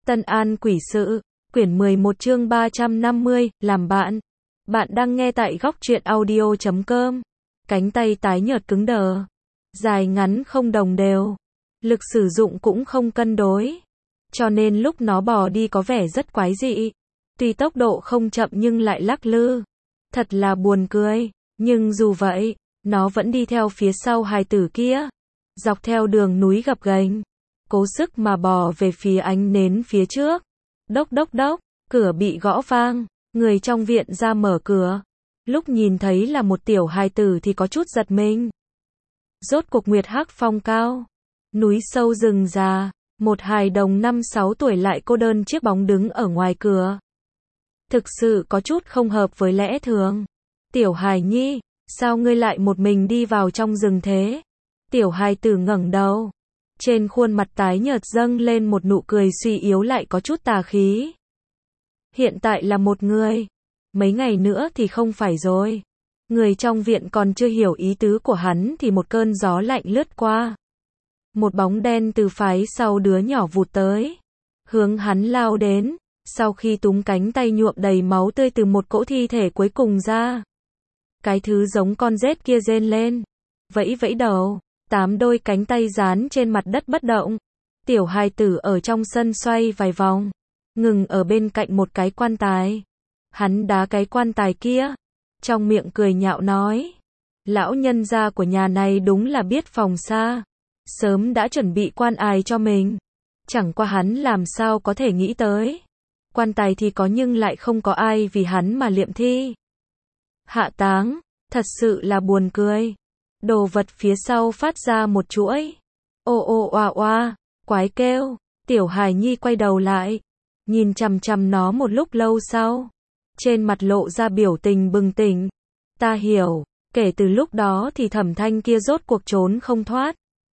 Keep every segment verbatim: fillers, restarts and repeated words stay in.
Tân An quỷ sự, quyển mười một chương ba trăm năm mươi, làm bạn. Bạn đang nghe tại góc truyện audio chấm com. Cánh tay tái nhợt cứng đờ, dài ngắn không đồng đều, lực sử dụng cũng không cân đối, cho nên lúc nó bò đi có vẻ rất quái dị. Tuy tốc độ không chậm nhưng lại lắc lư, thật là buồn cười, nhưng dù vậy, nó vẫn đi theo phía sau hài tử kia, dọc theo đường núi gập ghềnh, cố sức mà bò về phía ánh nến phía trước. Đốc đốc đốc, cửa bị gõ vang, người trong viện ra mở cửa. Lúc nhìn thấy là một tiểu hài tử thì có chút giật mình. Rốt cuộc nguyệt hắc phong cao, núi sâu rừng già, một hài đồng năm sáu tuổi lại cô đơn chiếc bóng đứng ở ngoài cửa. Thực sự có chút không hợp với lẽ thường. Tiểu hài nhi, sao ngươi lại một mình đi vào trong rừng thế? Tiểu hài tử ngẩng đầu, trên khuôn mặt tái nhợt dâng lên một nụ cười suy yếu lại có chút tà khí. Hiện tại là một người, mấy ngày nữa thì không phải rồi. Người trong viện còn chưa hiểu ý tứ của hắn thì một cơn gió lạnh lướt qua. Một bóng đen từ phái sau đứa nhỏ vụt tới, hướng hắn lao đến, sau khi túm cánh tay nhuộm đầy máu tươi từ một cỗ thi thể cuối cùng ra. Cái thứ giống con rết kia rên lên, vẫy vẫy đầu, tám đôi cánh tay dán trên mặt đất bất động. Tiểu hài tử ở trong sân xoay vài vòng, ngừng ở bên cạnh một cái quan tài. Hắn đá cái quan tài kia, trong miệng cười nhạo nói: lão nhân gia của nhà này đúng là biết phòng xa, sớm đã chuẩn bị quan tài cho mình. Chẳng qua hắn làm sao có thể nghĩ tới, quan tài thì có nhưng lại không có ai vì hắn mà liệm thi. Hạ táng, thật sự là buồn cười. Đồ vật phía sau phát ra một chuỗi ô ô oa oa, quái kêu. Tiểu hài nhi quay đầu lại, nhìn chằm chằm nó một lúc lâu sau, trên mặt lộ ra biểu tình bừng tỉnh. Ta hiểu, kể từ lúc đó thì Thẩm Thanh kia rốt cuộc trốn không thoát.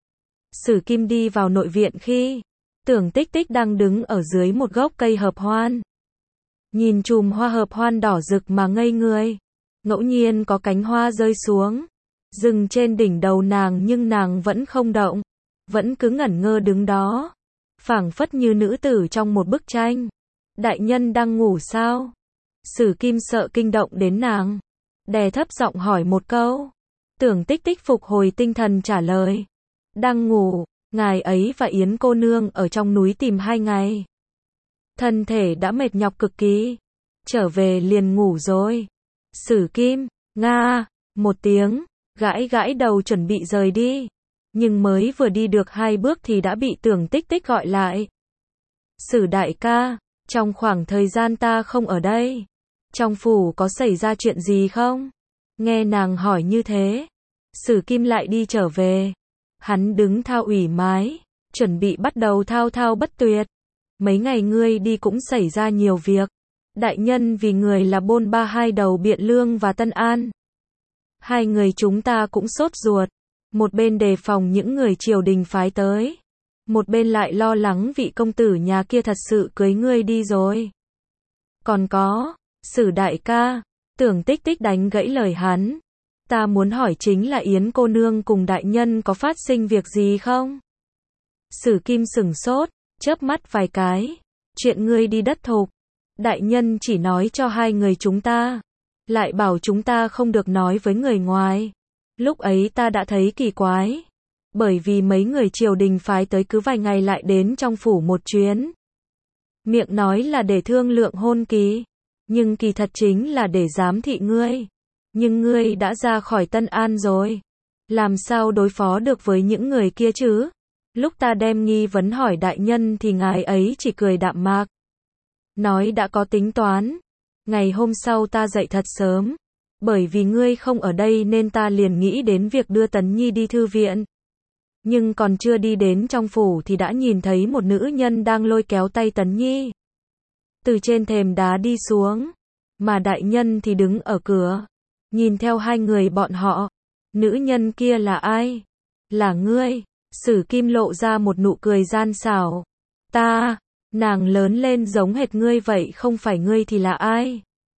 Sử Kim đi vào nội viện khi Tưởng Tích Tích đang đứng ở dưới một gốc cây hợp hoan, nhìn chùm hoa hợp hoan đỏ rực mà ngây người. Ngẫu nhiên có cánh hoa rơi xuống, dừng trên đỉnh đầu nàng nhưng nàng vẫn không động, vẫn cứ ngẩn ngơ đứng đó, phảng phất như nữ tử trong một bức tranh. Đại nhân đang ngủ sao? Sử Kim sợ kinh động đến nàng, đè thấp giọng hỏi một câu. Tưởng Tích Tích phục hồi tinh thần trả lời: đang ngủ, ngài ấy và Yến cô nương ở trong núi tìm hai ngày, thân thể đã mệt nhọc cực kỳ, trở về liền ngủ rồi. Sử Kim, nga, một tiếng, gãi gãi đầu chuẩn bị rời đi, nhưng mới vừa đi được hai bước thì đã bị Tưởng Tích Tích gọi lại. Sử đại ca, trong khoảng thời gian ta không ở đây, trong phủ có xảy ra chuyện gì không? Nghe nàng hỏi như thế, Sử Kim lại đi trở về. Hắn đứng thao ủy mái, chuẩn bị bắt đầu thao thao bất tuyệt. Mấy ngày ngươi đi cũng xảy ra nhiều việc. Đại nhân vì người là bôn ba hai đầu Biện Lương và Tân An. Hai người chúng ta cũng sốt ruột. Một bên đề phòng những người triều đình phái tới, một bên lại lo lắng vị công tử nhà kia thật sự cưới ngươi đi rồi. Còn có, Sử đại ca, Tưởng Tích Tích đánh gãy lời hắn. Ta muốn hỏi chính là Yến cô nương cùng đại nhân có phát sinh việc gì không? Sử Kim sửng sốt, chớp mắt vài cái. Chuyện ngươi đi đất thục, đại nhân chỉ nói cho hai người chúng ta, lại bảo chúng ta không được nói với người ngoài. Lúc ấy ta đã thấy kỳ quái, bởi vì mấy người triều đình phái tới cứ vài ngày lại đến trong phủ một chuyến. Miệng nói là để thương lượng hôn kỳ, nhưng kỳ thật chính là để giám thị ngươi. Nhưng ngươi đã ra khỏi Tân An rồi, làm sao đối phó được với những người kia chứ? Lúc ta đem nghi vấn hỏi đại nhân thì ngài ấy chỉ cười đạm mạc, nói đã có tính toán. Ngày hôm sau ta dậy thật sớm, bởi vì ngươi không ở đây nên ta liền nghĩ đến việc đưa Tấn Nhi đi thư viện. Nhưng còn chưa đi đến trong phủ thì đã nhìn thấy một nữ nhân đang lôi kéo tay Tấn Nhi từ trên thềm đá đi xuống, mà đại nhân thì đứng ở cửa, nhìn theo hai người bọn họ. Nữ nhân kia là ai? Là ngươi. Sử Kim lộ ra một nụ cười gian xảo. Ta, nàng lớn lên giống hệt ngươi vậy, không phải ngươi thì là ai?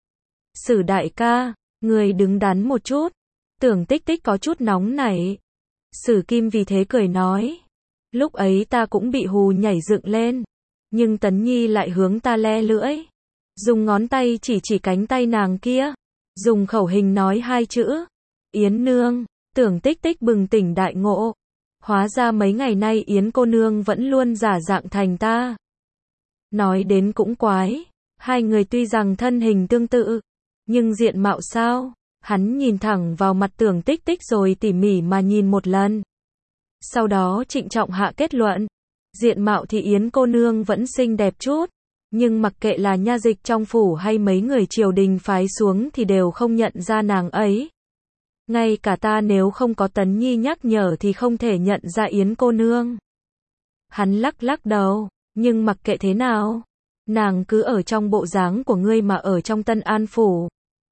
Sử đại ca, ngươi đứng đắn một chút. Tưởng Tích Tích có chút nóng nảy. Sử Kim vì thế cười nói: lúc ấy ta cũng bị hù nhảy dựng lên, Nhưng Tấn Nhi lại hướng ta le lưỡi. Dùng ngón tay chỉ chỉ cánh tay nàng kia. Dùng khẩu hình nói hai chữ. Yến nương. Tưởng Tích Tích bừng tỉnh đại ngộ. Hóa ra mấy ngày nay Yến cô nương vẫn luôn giả dạng thành ta. Nói đến cũng quái. Hai người tuy rằng thân hình tương tự. Nhưng diện mạo sao? Hắn nhìn thẳng vào mặt Tưởng Tích Tích rồi tỉ mỉ mà nhìn một lần. Sau đó trịnh trọng hạ kết luận. Diện mạo thì Yến cô nương vẫn xinh đẹp chút. Nhưng mặc kệ là nha dịch trong phủ hay mấy người triều đình phái xuống thì đều không nhận ra nàng ấy. Ngay cả ta nếu không có Tấn Nhi nhắc nhở thì không thể nhận ra Yến cô nương. Hắn lắc lắc đầu, nhưng mặc kệ thế nào, nàng cứ ở trong bộ dáng của ngươi mà ở trong Tân An phủ.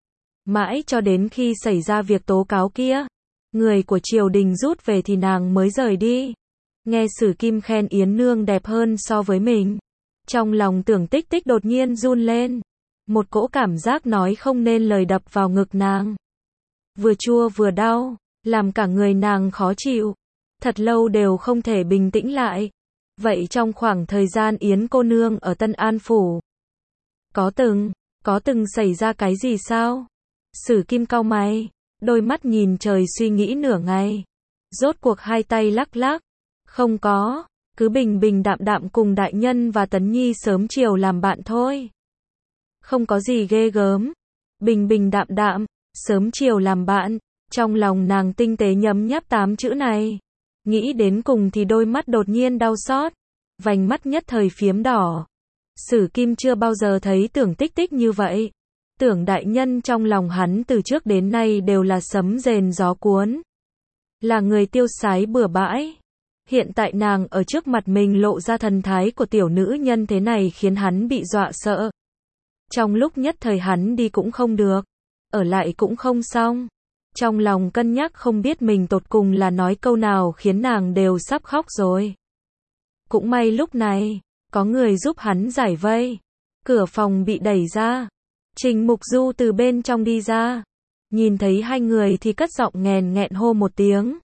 Mãi cho đến khi xảy ra việc tố cáo kia, người của triều đình rút về thì nàng mới rời đi. Nghe Sử Kim khen Yến nương đẹp hơn so với mình. Trong lòng Tưởng Tích Tích đột nhiên run lên. Một cỗ cảm giác nói không nên lời đập vào ngực nàng. Vừa chua vừa đau, làm cả người nàng khó chịu. Thật lâu đều không thể bình tĩnh lại. Vậy trong khoảng thời gian Yến cô nương ở Tân An phủ, có từng, có từng xảy ra cái gì sao? Sử Kim cau mày, đôi mắt nhìn trời suy nghĩ nửa ngày. Rốt cuộc hai tay lắc lắc. Không có, cứ bình bình đạm đạm cùng đại nhân và Tấn Nhi sớm chiều làm bạn thôi. Không có gì ghê gớm. Bình bình đạm đạm, sớm chiều làm bạn. Trong lòng nàng tinh tế nhấm nháp tám chữ này. Nghĩ đến cùng thì đôi mắt đột nhiên đau xót. Vành mắt nhất thời phiếm đỏ. Sử Kim chưa bao giờ thấy Tưởng Tích Tích như vậy. Tưởng đại nhân trong lòng hắn từ trước đến nay đều là sấm rền gió cuốn. Là người tiêu sái bừa bãi. Hiện tại nàng ở trước mặt mình lộ ra thần thái của tiểu nữ nhân thế này khiến hắn bị dọa sợ. Trong lúc nhất thời hắn đi cũng không được, ở lại cũng không xong. Trong lòng cân nhắc không biết mình tột cùng là nói câu nào khiến nàng đều sắp khóc rồi. Cũng may lúc này, có người giúp hắn giải vây. Cửa phòng bị đẩy ra. Trình Mục Du từ bên trong đi ra. Nhìn thấy hai người thì cất giọng nghèn nghẹn hô một tiếng.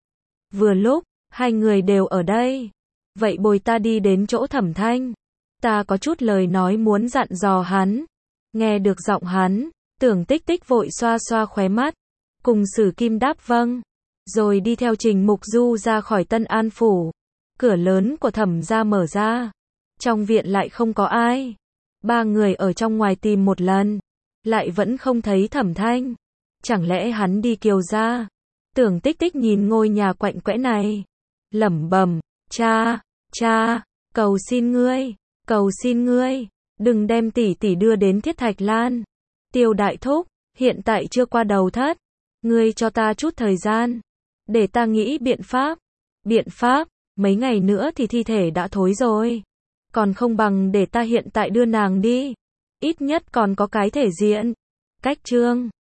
Vừa lúc, hai người đều ở đây. Vậy bồi ta đi đến chỗ Thẩm Thanh. Ta có chút lời nói muốn dặn dò hắn. Nghe được giọng hắn, Tưởng Tích Tích vội xoa xoa khóe mắt. Cùng Sử Kim đáp vâng. Rồi đi theo Trình Mục Du ra khỏi Tân An phủ. Cửa lớn của Thẩm gia mở ra. Trong viện lại không có ai. Ba người ở trong ngoài tìm một lần. Lại vẫn không thấy Thẩm Thanh. Chẳng lẽ hắn đi Kiều gia? Tưởng Tích Tích nhìn ngôi nhà quạnh quẽ này. Lẩm bẩm, cha, cha, cầu xin ngươi, cầu xin ngươi, đừng đem tỷ tỷ đưa đến Thiết Thạch Lan. Tiêu đại thúc, hiện tại chưa qua đầu thất, ngươi cho ta chút thời gian, để ta nghĩ biện pháp. Biện pháp, mấy ngày nữa thì thi thể đã thối rồi, còn không bằng để ta hiện tại đưa nàng đi, ít nhất còn có cái thể diện. Cách chương